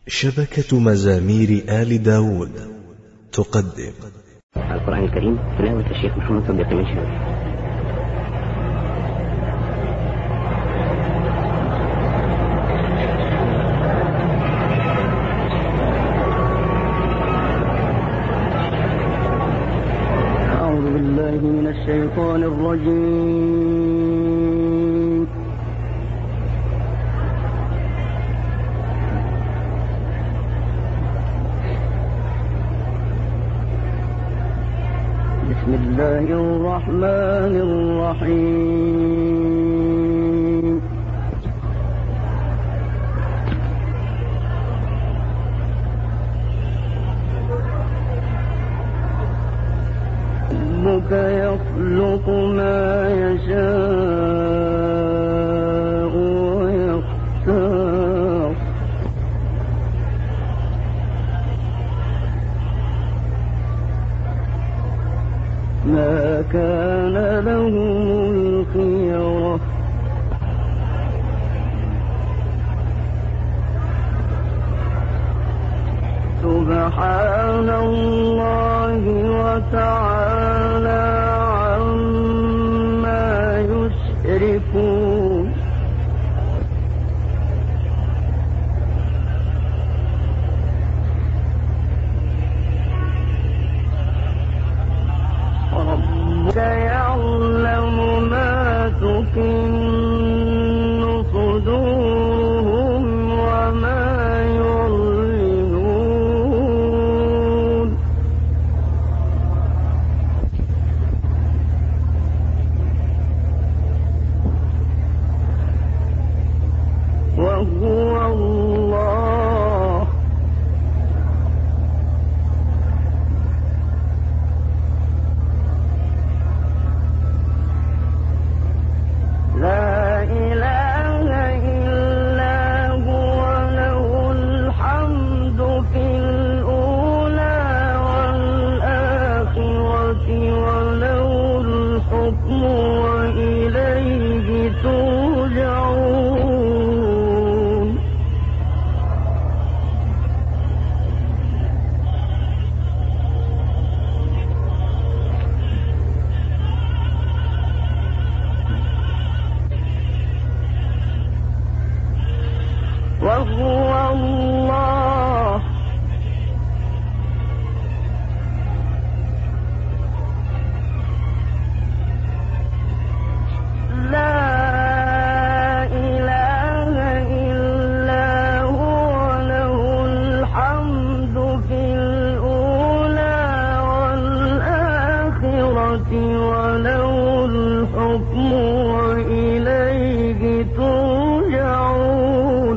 شبكة مزامير آل داود تقدم القرآن الكريم تلاوة الشيخ محمد صديق المنشاوي. أعوذ بالله من الشيطان الرجيم. بسم الله الرحمن الرحيم. ربك يخلق ما يشاء ويختار ما كان لهم الخيرة سبحان الله وتعالى عما يشركون. ربك يعلم ما تكن صدورهم وما يعلنون. وهو الله لا إله إلا هو له الحمد في الأولى والآخرة وله الحكم وإليه ترجعون. وهو الله لا إله إلا هو له الحمد في الأولى والآخرة وله الحكم وإليه ترجعون.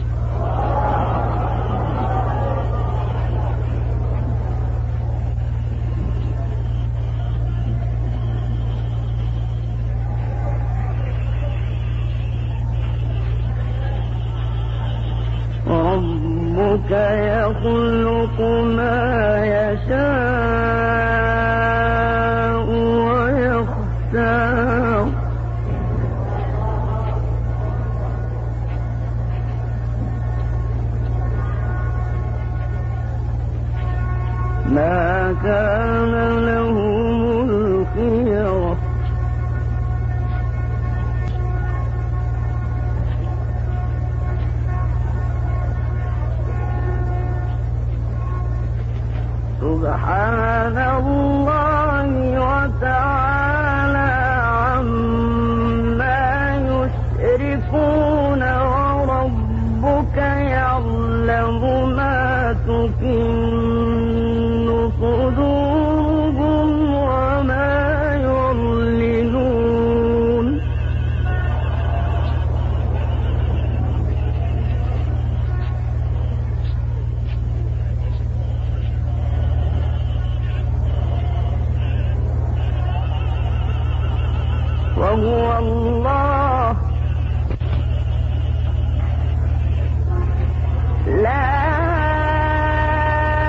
ربك يخلق ما يشاء ويختار ما كان لهم الخيرة سبحان الله وتعالى عما يشركون. وربك يعلم ما تكن صدورهم وما يعلنون. وهو الله لا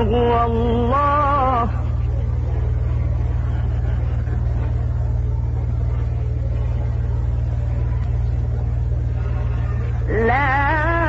وهو الله لا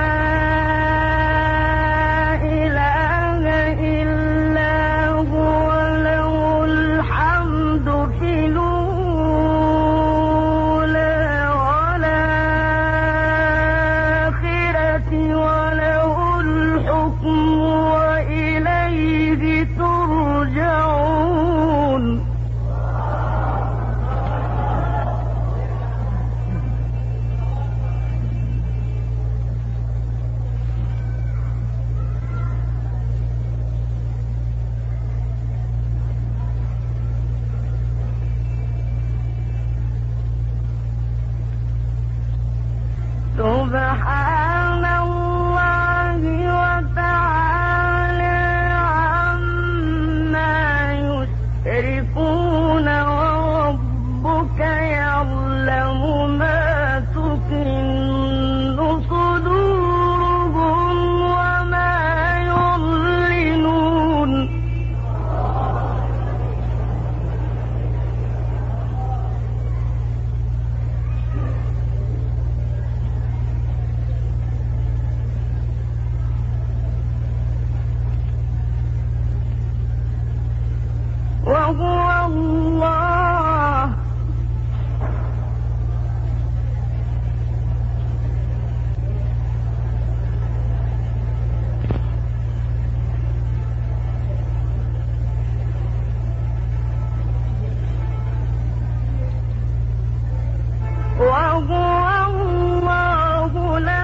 سبحان الله وتعالى عما يشركون وربك يعلم ما تكن صدورهم وما يعلنون وهو الله لا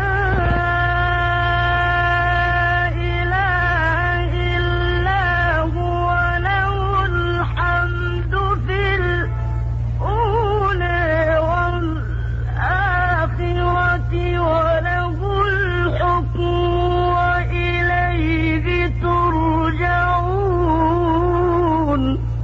إله إلا هو له الحمد في الأولى والآخرة وله الحكم وإليه ترجعون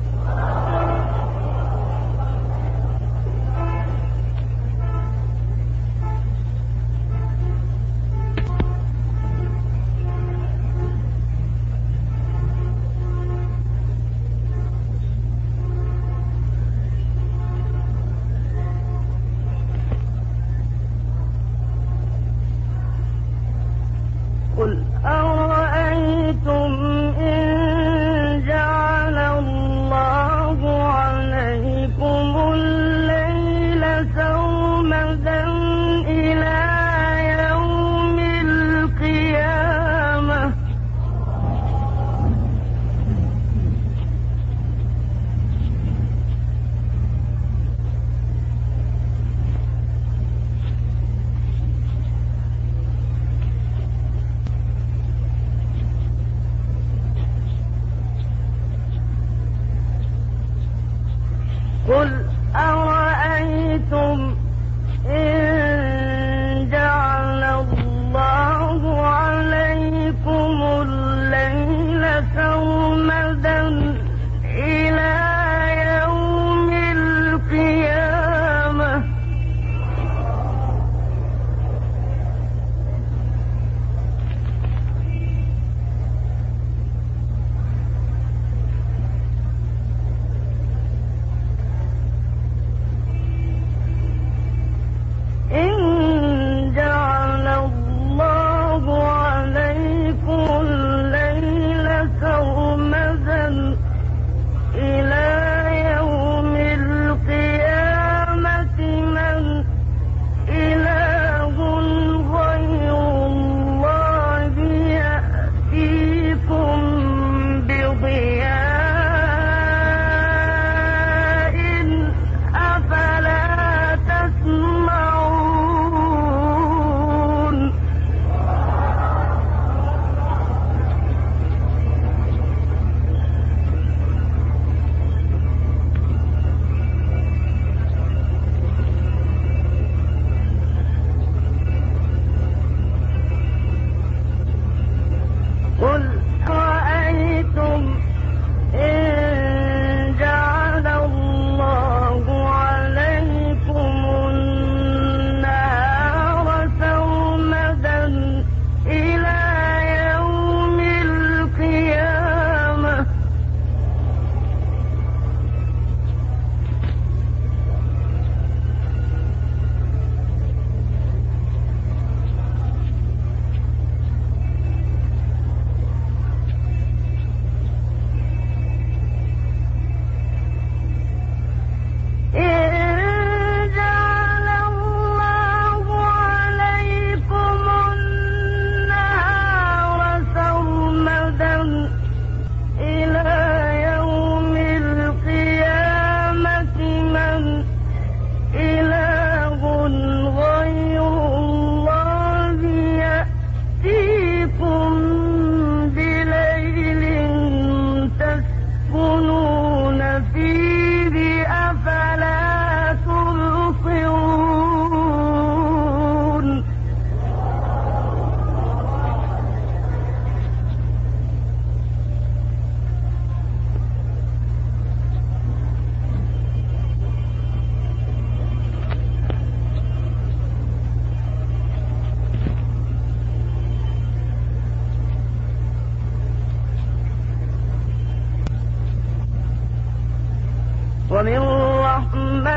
قل أرأيتم إن جعل الله عليكم الليل سرمدا إلى يوم القيامة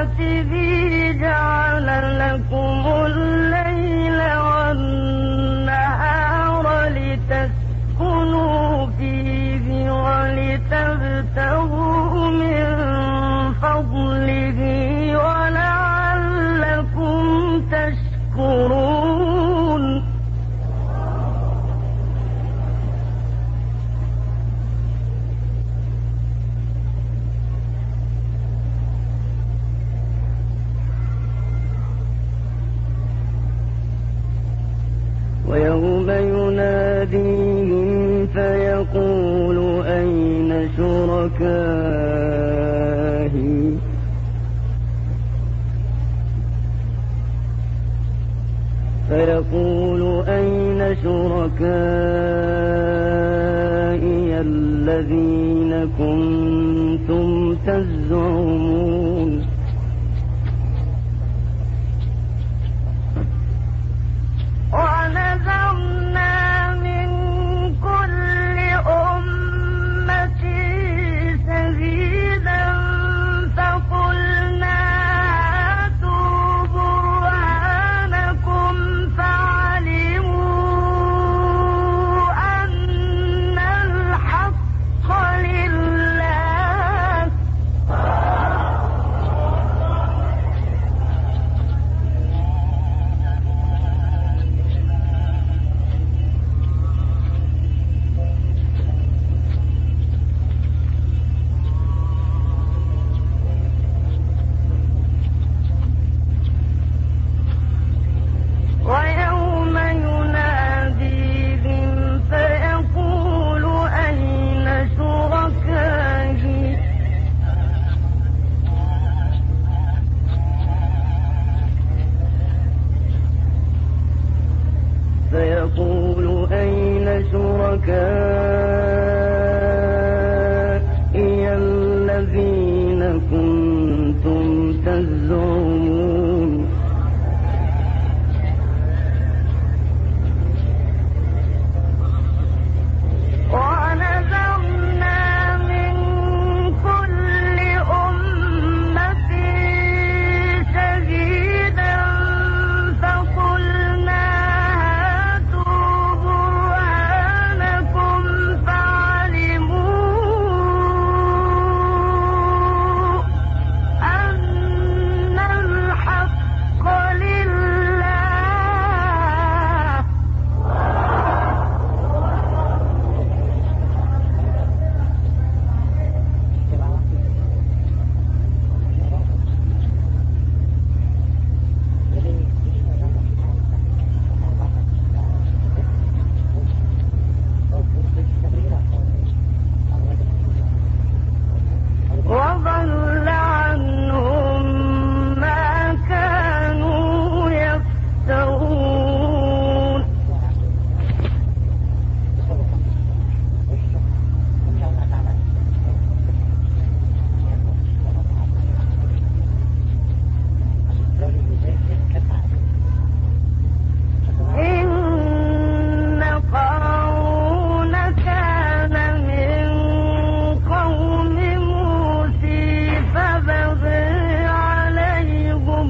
آياته جعل لكم الليل والنهار لتسكنوا فيه ولتبتغوا من فضله ولعلكم تشكرون. ويوم يناديهم فيقول أين شركائي الذين كنتم تزعمون. ونزعنا من كل أمة شهيدا فقلنا هاتوا برهانكم فعلموا أن الحق لله. ويوم يناديهم فيقول أين شركائي الذين كنتم تزعمون. ونزعنا من كل أمة شهيدا فقلنا هاتوا برهانكم فعلموا أن الحق لله. وضل عنهم ما كانوا يفترون. إن قارون كان من قوم موسى فبغى عليهم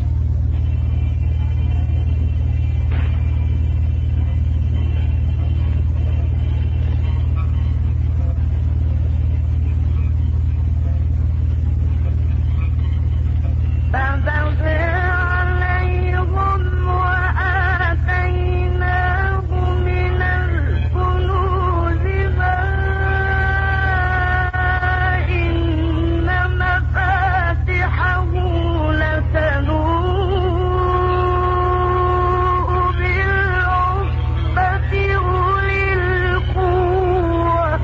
وآتيناه من الكنوز ما إن مفاتحه لتنوء بالعصبة أولي القوة.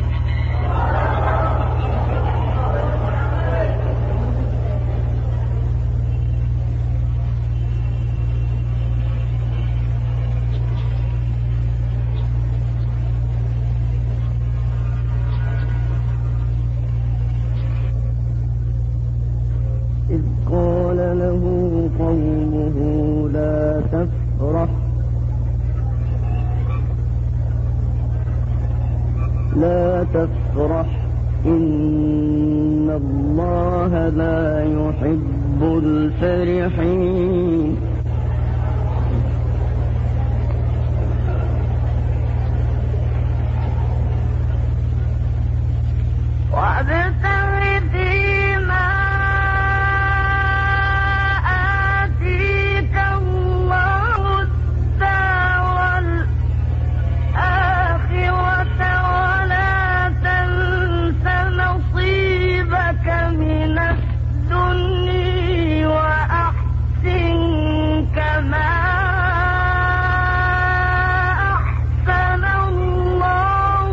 إذ قال له قومه لا تفرح إن الله لا يحب الفرحين وابتغ فيما آتيك الله الدار الآخرة ولا تنس نصيبك من الدنيا وأحسن كما أحسن الله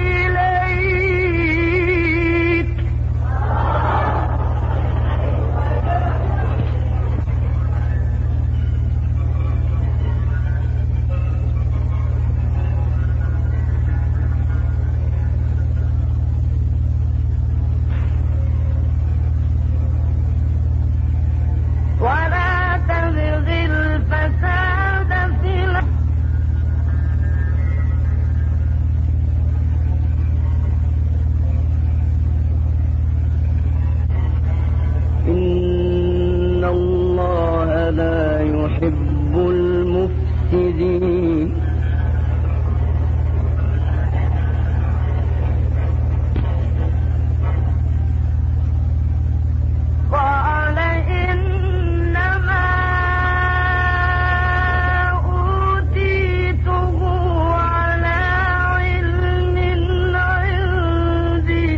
إليك ولا تبغ الفساد في الأرض إن الله لا يحب المفسدين قال إنما أوتيته على علم عندي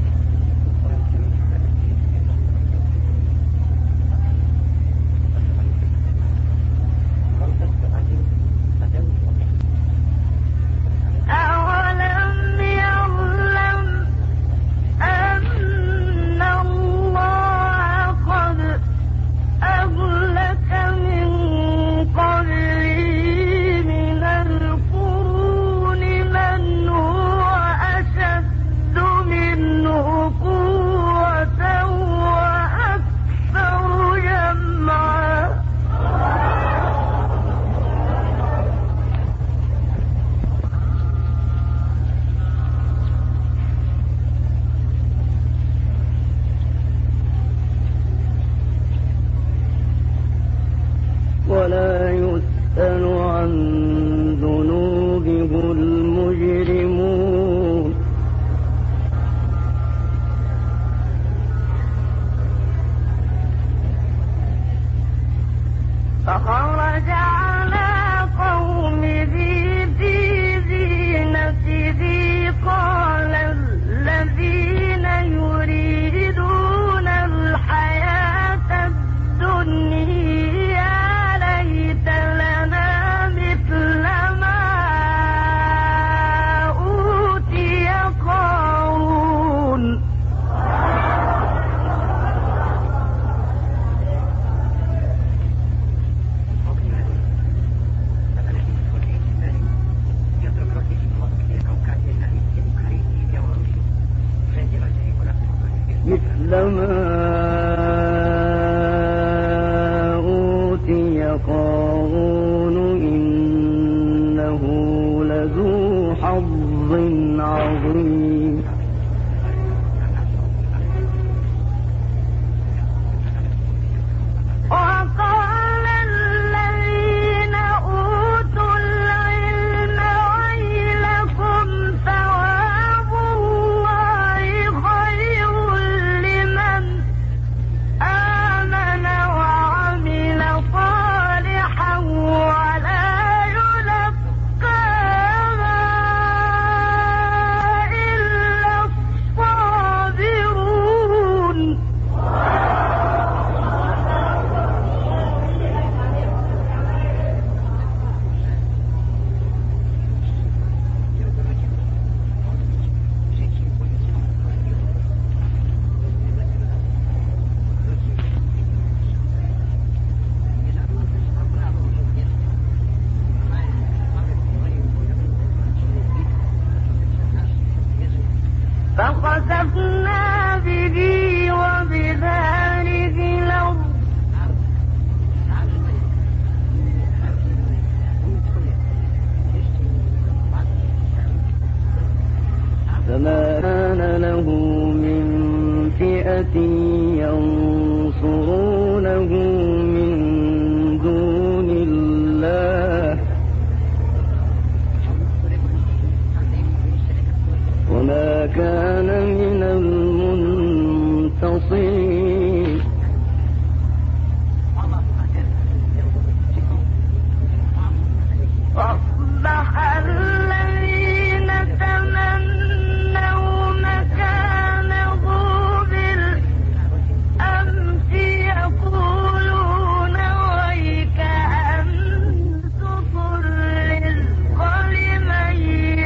أولم يعلم أن الله قد أهلك من قبله من القرون من هو أشد منه قوة وأكثر جمعا ولا يسأل عن ذنوبه المجرمون فخرج على قومه في زينته قال الذين يريدون الحياة الدنيا ليت لنا مثل ما أوتي قارون مثل ما أوتي قارون إنه لذو حظ عظيم وقال الذين أوتوا العلم ويلكم ثواب الله خير لمن آمن وعمل صالحا ولا يلقاها إلا الصابرون فخسفنا به وبداره الأرض فما كان له له من فئة ينصرونه من دون الله وما كان من المنتصرين وأصبح الذين تمنوا مكانه بالأمس يقولون ويك أن تصر الرزق لمن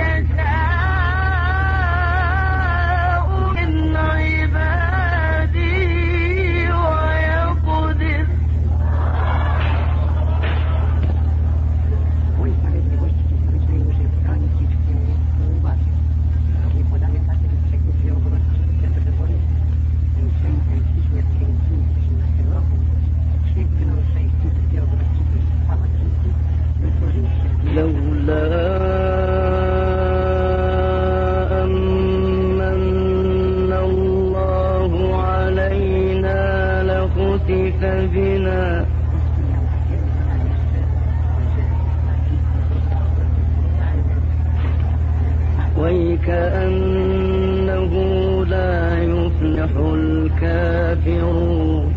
يشاء من عباده ويقدر لولا أمن الله علينا لخسف بنا ويكأنه لا يفلح الكافرون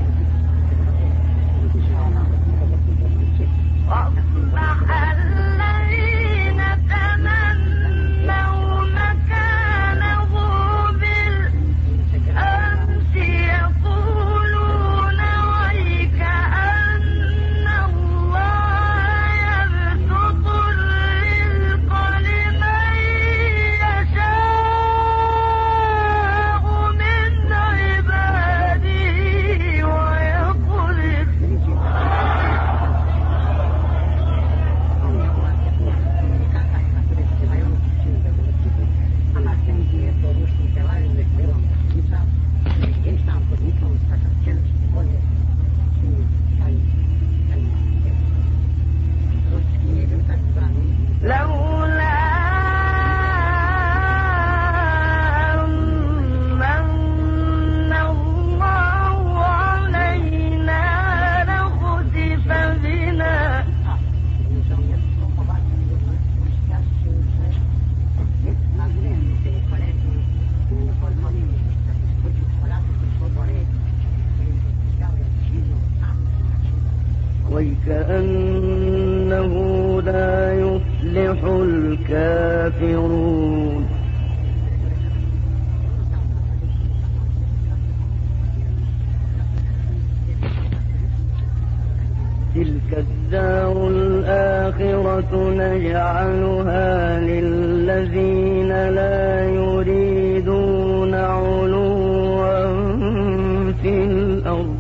وأصبح الذين تمنوا مكانه بالأمس يقولون ويك أن الله يبسط الرزق لمن يشاء من عباده ويقدر لولا أمن الله علينا لخسف بنا ويكأنه لا يفلح الكافرون تلك الدار الآخرة نجعلها للذين لا يريدون علوا في الأرض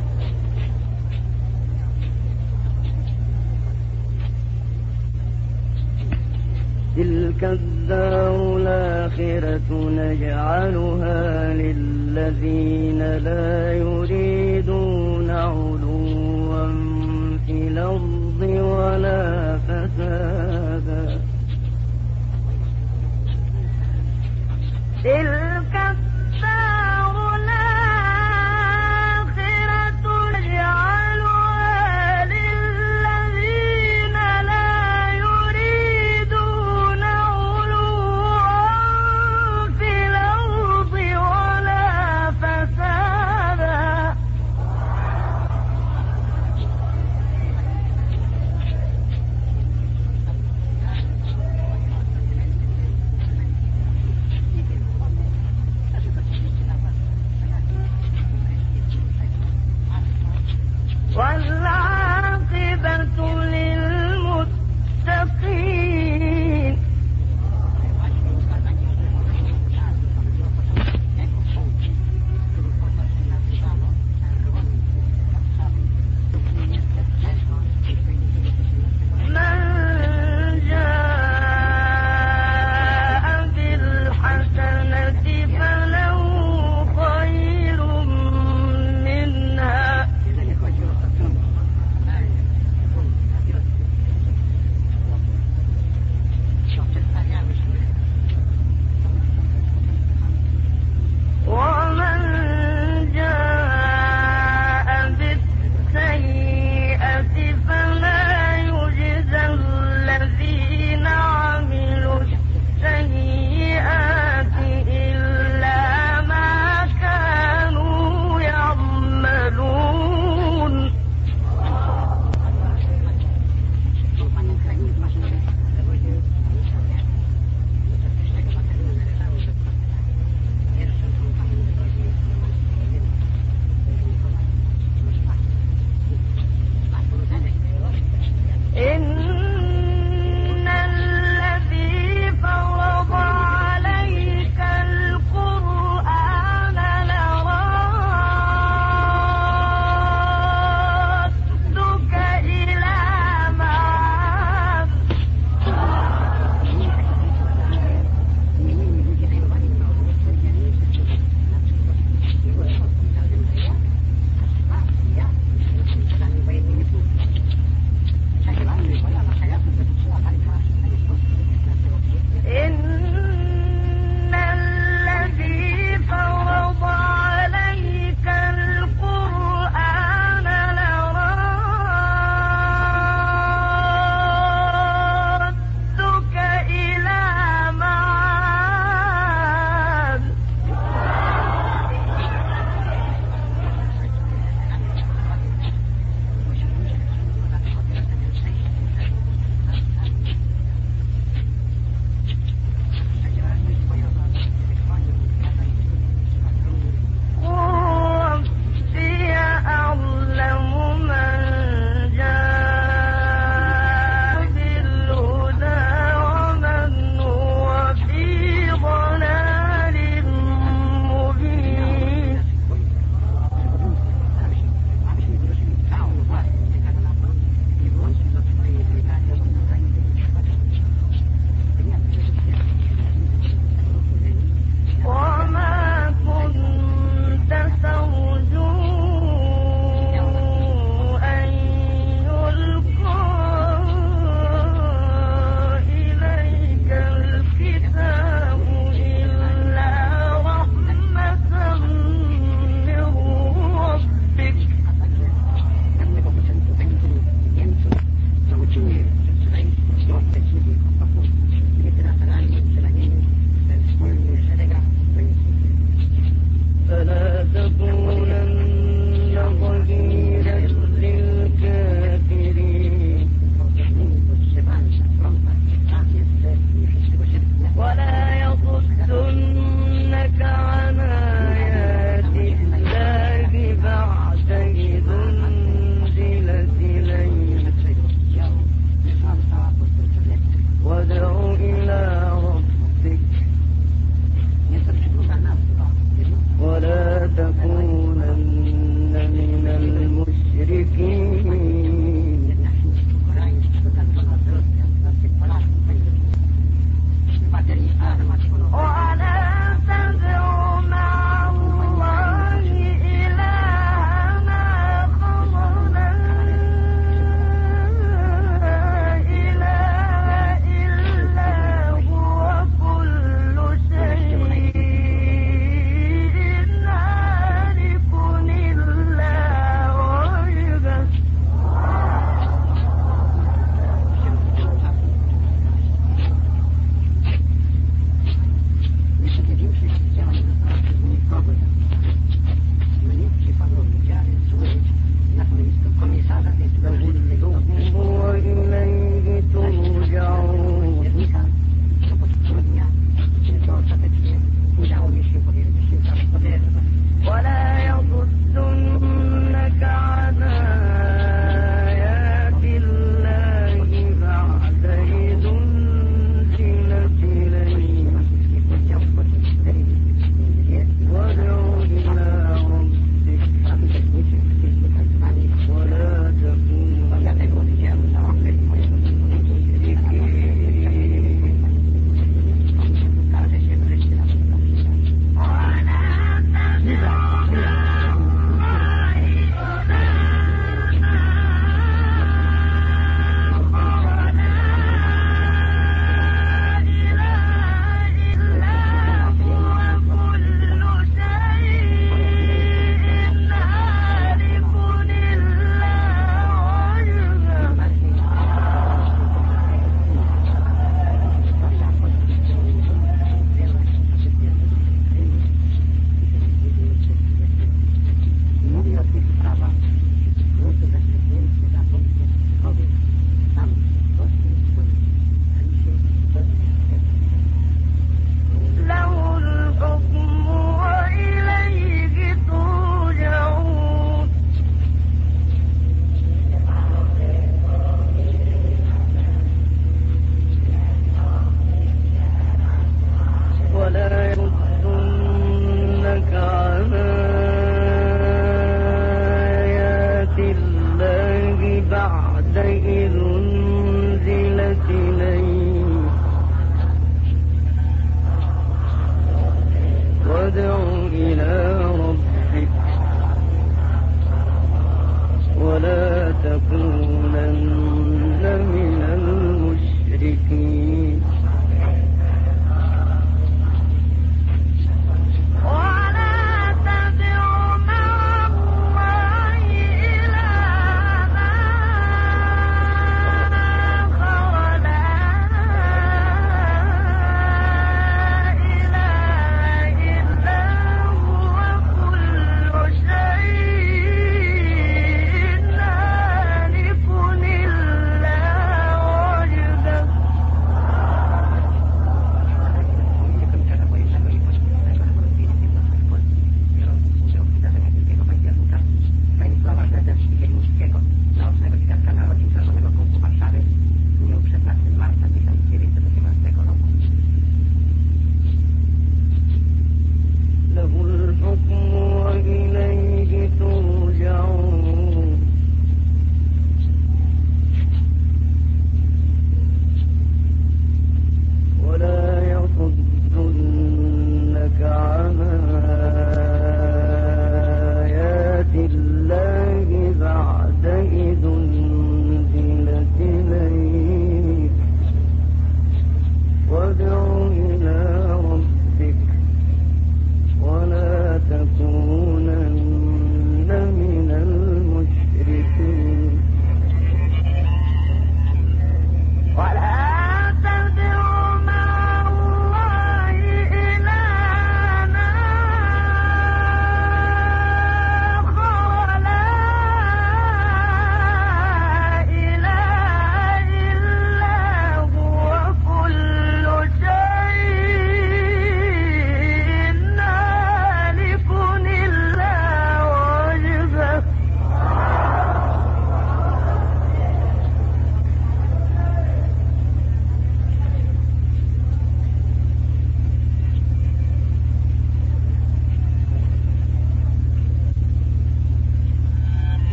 تلك الدار الآخرة نجعلها للذين لا يريدون علوا في الأرض ولا فسادا تلك الدار الآخرة نجعلها للذين لا يريدون علوا في الأرض ولا فسادا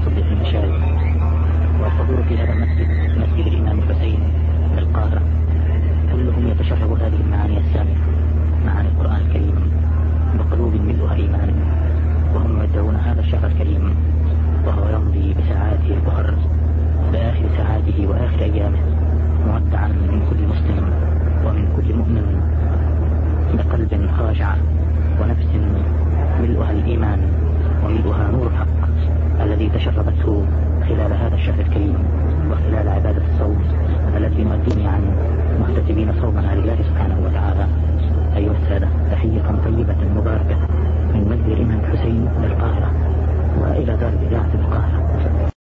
المصدق المشارق. والحضور في هذا المسجد مسجد الإمام الحسين بالقاهرة كلهم يتشرب هذه المعاني السامية، معاني القرآن الكريم بقلوب ملؤها إيمان، وهم يدعون هذا الشهر الكريم وهو يمضي بساعاته البحر بآخر ساعاته وآخر أيامه